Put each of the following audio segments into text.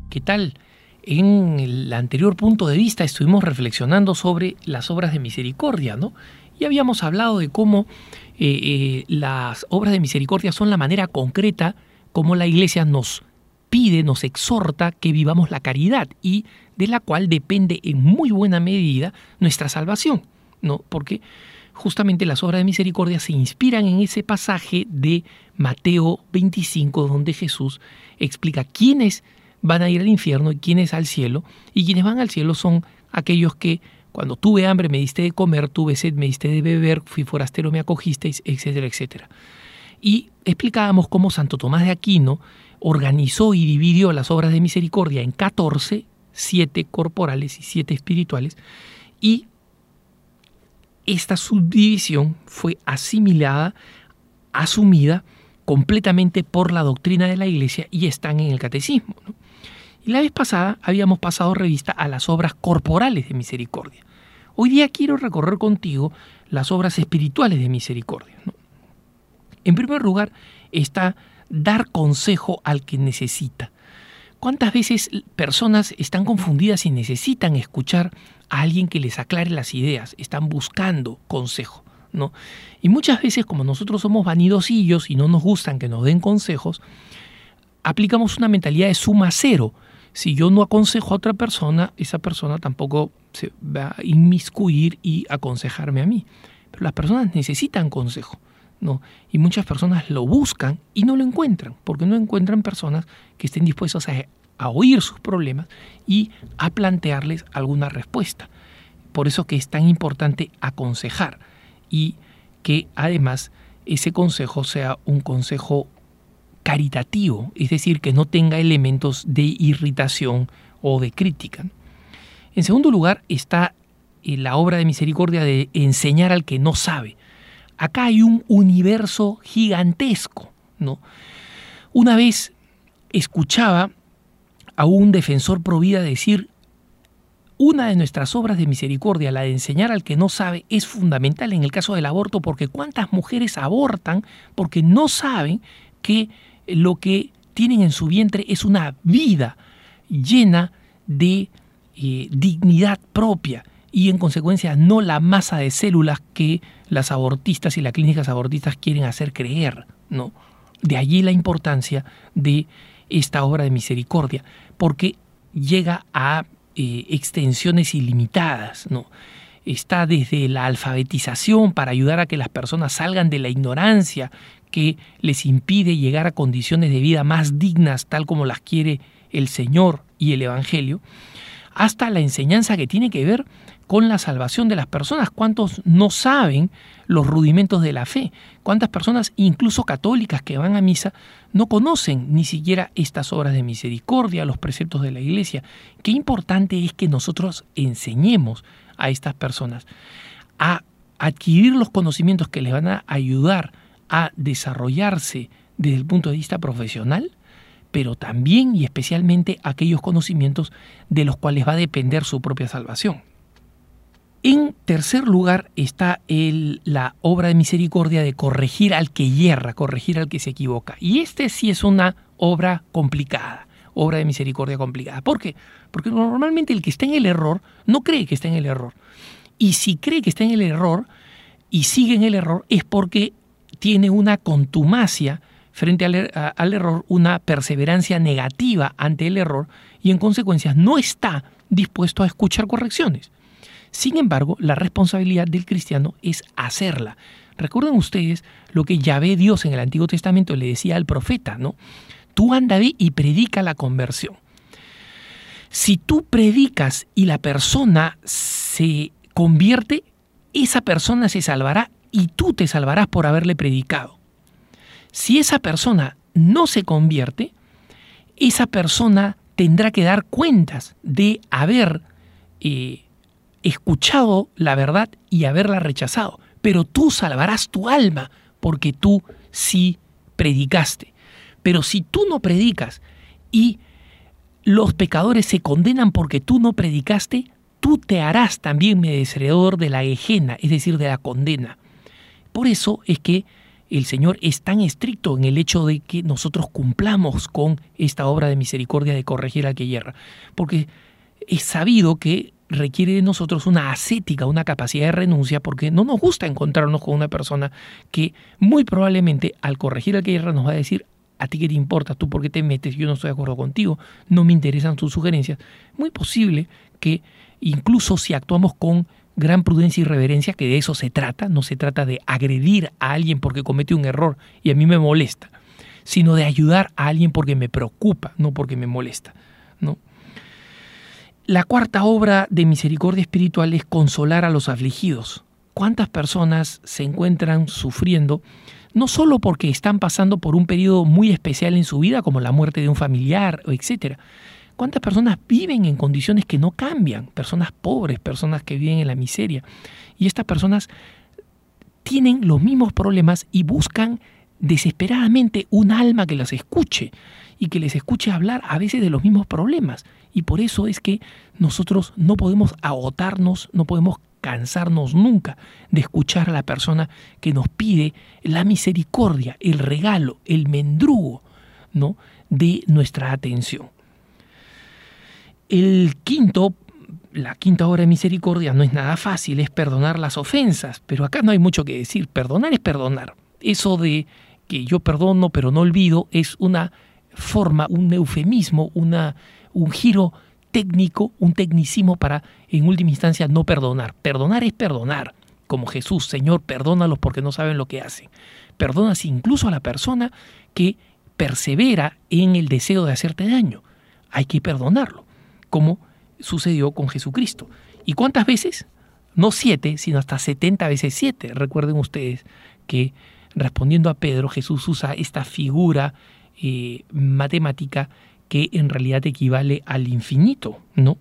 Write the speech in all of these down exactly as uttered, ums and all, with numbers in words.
¿Qué tal? En el anterior punto de vista estuvimos reflexionando sobre las obras de misericordia, ¿no? Y habíamos hablado de cómo eh, eh, las obras de misericordia son la manera concreta como la Iglesia nos pide, nos exhorta que vivamos la caridad y de la cual depende en muy buena medida nuestra salvación, ¿no? Porque justamente las obras de misericordia se inspiran en ese pasaje de Mateo veinticinco, donde Jesús explica quiénes van a ir al infierno y quiénes al cielo, y quienes van al cielo son aquellos que cuando tuve hambre me diste de comer, tuve sed me diste de beber, fui forastero me acogisteis, etcétera, etcétera. Y explicábamos cómo Santo Tomás de Aquino organizó y dividió las obras de misericordia en catorce, siete corporales y siete espirituales, y esta subdivisión fue asimilada, asumida completamente por la doctrina de la Iglesia y están en el catecismo, ¿no? Y la vez pasada habíamos pasado revista a las obras corporales de misericordia. Hoy día quiero recorrer contigo las obras espirituales de misericordia, ¿no? En primer lugar está dar consejo al que necesita. ¿Cuántas veces personas están confundidas y necesitan escuchar a alguien que les aclare las ideas? Están buscando consejo, ¿no? Y muchas veces, como nosotros somos vanidosillos y no nos gustan que nos den consejos, aplicamos una mentalidad de suma cero. Si yo no aconsejo a otra persona, esa persona tampoco se va a inmiscuir y aconsejarme a mí. Pero las personas necesitan consejo, ¿no? Y muchas personas lo buscan y no lo encuentran, porque no encuentran personas que estén dispuestas a, a oír sus problemas y a plantearles alguna respuesta. Por eso que es tan importante aconsejar y que además ese consejo sea un consejo caritativo, es decir, que no tenga elementos de irritación o de crítica. En segundo lugar está la obra de misericordia de enseñar al que no sabe. Acá hay un universo gigantesco, ¿no? Una vez escuchaba a un defensor pro vida decir: una de nuestras obras de misericordia, la de enseñar al que no sabe, es fundamental en el caso del aborto, porque cuántas mujeres abortan porque no saben que lo que tienen en su vientre es una vida llena de eh, dignidad propia y en consecuencia no la masa de células que las abortistas y las clínicas abortistas quieren hacer creer, ¿no? De allí la importancia de esta obra de misericordia, porque llega a eh, extensiones ilimitadas, ¿no? Está desde la alfabetización para ayudar a que las personas salgan de la ignorancia que les impide llegar a condiciones de vida más dignas, tal como las quiere el Señor y el Evangelio, hasta la enseñanza que tiene que ver con la salvación de las personas. ¿Cuántos no saben los rudimentos de la fe? ¿Cuántas personas, incluso católicas que van a misa, no conocen ni siquiera estas obras de misericordia, los preceptos de la Iglesia? Qué importante es que nosotros enseñemos a estas personas a adquirir los conocimientos que les van a ayudar a desarrollarse desde el punto de vista profesional, pero también y especialmente aquellos conocimientos de los cuales va a depender su propia salvación. En tercer lugar está el, la obra de misericordia de corregir al que yerra, corregir al que se equivoca. Y este sí es una obra complicada, obra de misericordia complicada. ¿Por qué? Porque normalmente el que está en el error no cree que está en el error. Y si cree que está en el error y sigue en el error es porque tiene una contumacia frente al, er- al error, una perseverancia negativa ante el error y en consecuencia no está dispuesto a escuchar correcciones. Sin embargo, la responsabilidad del cristiano es hacerla. Recuerden ustedes lo que Yahvé Dios en el Antiguo Testamento le decía al profeta, ¿no? Tú anda ve y predica la conversión. Si tú predicas y la persona se convierte, esa persona se salvará y tú te salvarás por haberle predicado. Si esa persona no se convierte, esa persona tendrá que dar cuentas de haber eh, escuchado la verdad y haberla rechazado. Pero tú salvarás tu alma porque tú sí predicaste. Pero si tú no predicas y los pecadores se condenan porque tú no predicaste, tú te harás también merecedor de la Gehenna, es decir, de la condena. Por eso es que el Señor es tan estricto en el hecho de que nosotros cumplamos con esta obra de misericordia de corregir al que hierra? Porque es sabido que requiere de nosotros una ascética, una capacidad de renuncia, porque no nos gusta encontrarnos con una persona que muy probablemente al corregir al que hierra nos va a decir: ¿a ti qué te importa? ¿Tú por qué te metes? Yo no estoy de acuerdo contigo, no me interesan tus sugerencias. Muy posible que incluso si actuamos con gran prudencia y reverencia, que de eso se trata, no se trata de agredir a alguien porque comete un error y a mí me molesta, sino de ayudar a alguien porque me preocupa, no porque me molesta, ¿no? La cuarta obra de misericordia espiritual es consolar a los afligidos. ¿Cuántas personas se encuentran sufriendo no solo porque están pasando por un periodo muy especial en su vida, como la muerte de un familiar, etcétera? ¿Cuántas personas viven en condiciones que no cambian? Personas pobres, personas que viven en la miseria. Y estas personas tienen los mismos problemas y buscan desesperadamente un alma que las escuche y que les escuche hablar a veces de los mismos problemas. Y por eso es que nosotros no podemos agotarnos, no podemos cansarnos nunca de escuchar a la persona que nos pide la misericordia, el regalo, el mendrugo, ¿no?, de nuestra atención. El quinto, la quinta obra de misericordia no es nada fácil, es perdonar las ofensas, pero acá no hay mucho que decir. Perdonar es perdonar. Eso de que yo perdono pero no olvido es una forma, un eufemismo, una, un giro técnico, un tecnicismo para, en última instancia, no perdonar. Perdonar es perdonar, como Jesús: Señor, perdónalos porque no saben lo que hacen. Perdonas incluso a la persona que persevera en el deseo de hacerte daño. Hay que perdonarlo, como sucedió con Jesucristo. ¿Y cuántas veces? No siete, sino hasta setenta veces siete. Recuerden ustedes que, respondiendo a Pedro, Jesús usa esta figura eh, matemática que en realidad equivale al infinito, ¿no?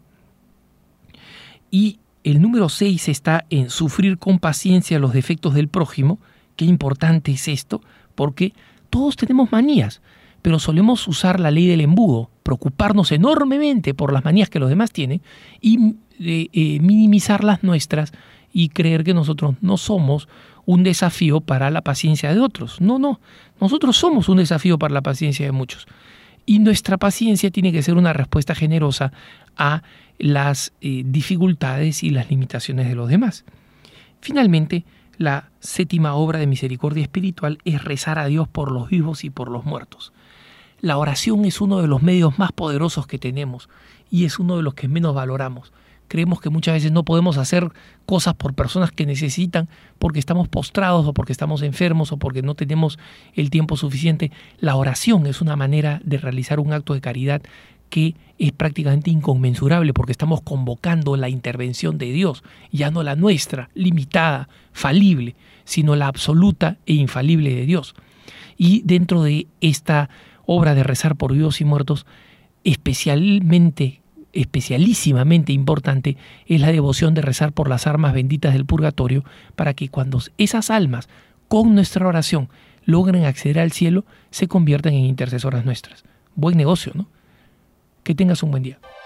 Y el número seis está en sufrir con paciencia los defectos del prójimo. Qué importante es esto, porque todos tenemos manías, pero solemos usar la ley del embudo, preocuparnos enormemente por las manías que los demás tienen y eh, eh, minimizar las nuestras y creer que nosotros no somos un desafío para la paciencia de otros. No, no, nosotros somos un desafío para la paciencia de muchos. Y nuestra paciencia tiene que ser una respuesta generosa a las eh, dificultades y las limitaciones de los demás. Finalmente, la séptima obra de misericordia espiritual es rezar a Dios por los vivos y por los muertos. La oración es uno de los medios más poderosos que tenemos y es uno de los que menos valoramos. Creemos que muchas veces no podemos hacer cosas por personas que necesitan porque estamos postrados o porque estamos enfermos o porque no tenemos el tiempo suficiente. La oración es una manera de realizar un acto de caridad que es prácticamente inconmensurable porque estamos convocando la intervención de Dios, ya no la nuestra, limitada, falible, sino la absoluta e infalible de Dios. Y dentro de esta obra de rezar por vivos y muertos, especialmente especialísimamente importante es la devoción de rezar por las almas benditas del purgatorio, para que cuando esas almas, con nuestra oración, logren acceder al cielo, se conviertan en intercesoras nuestras. Buen negocio, ¿no? Que tengas un buen día.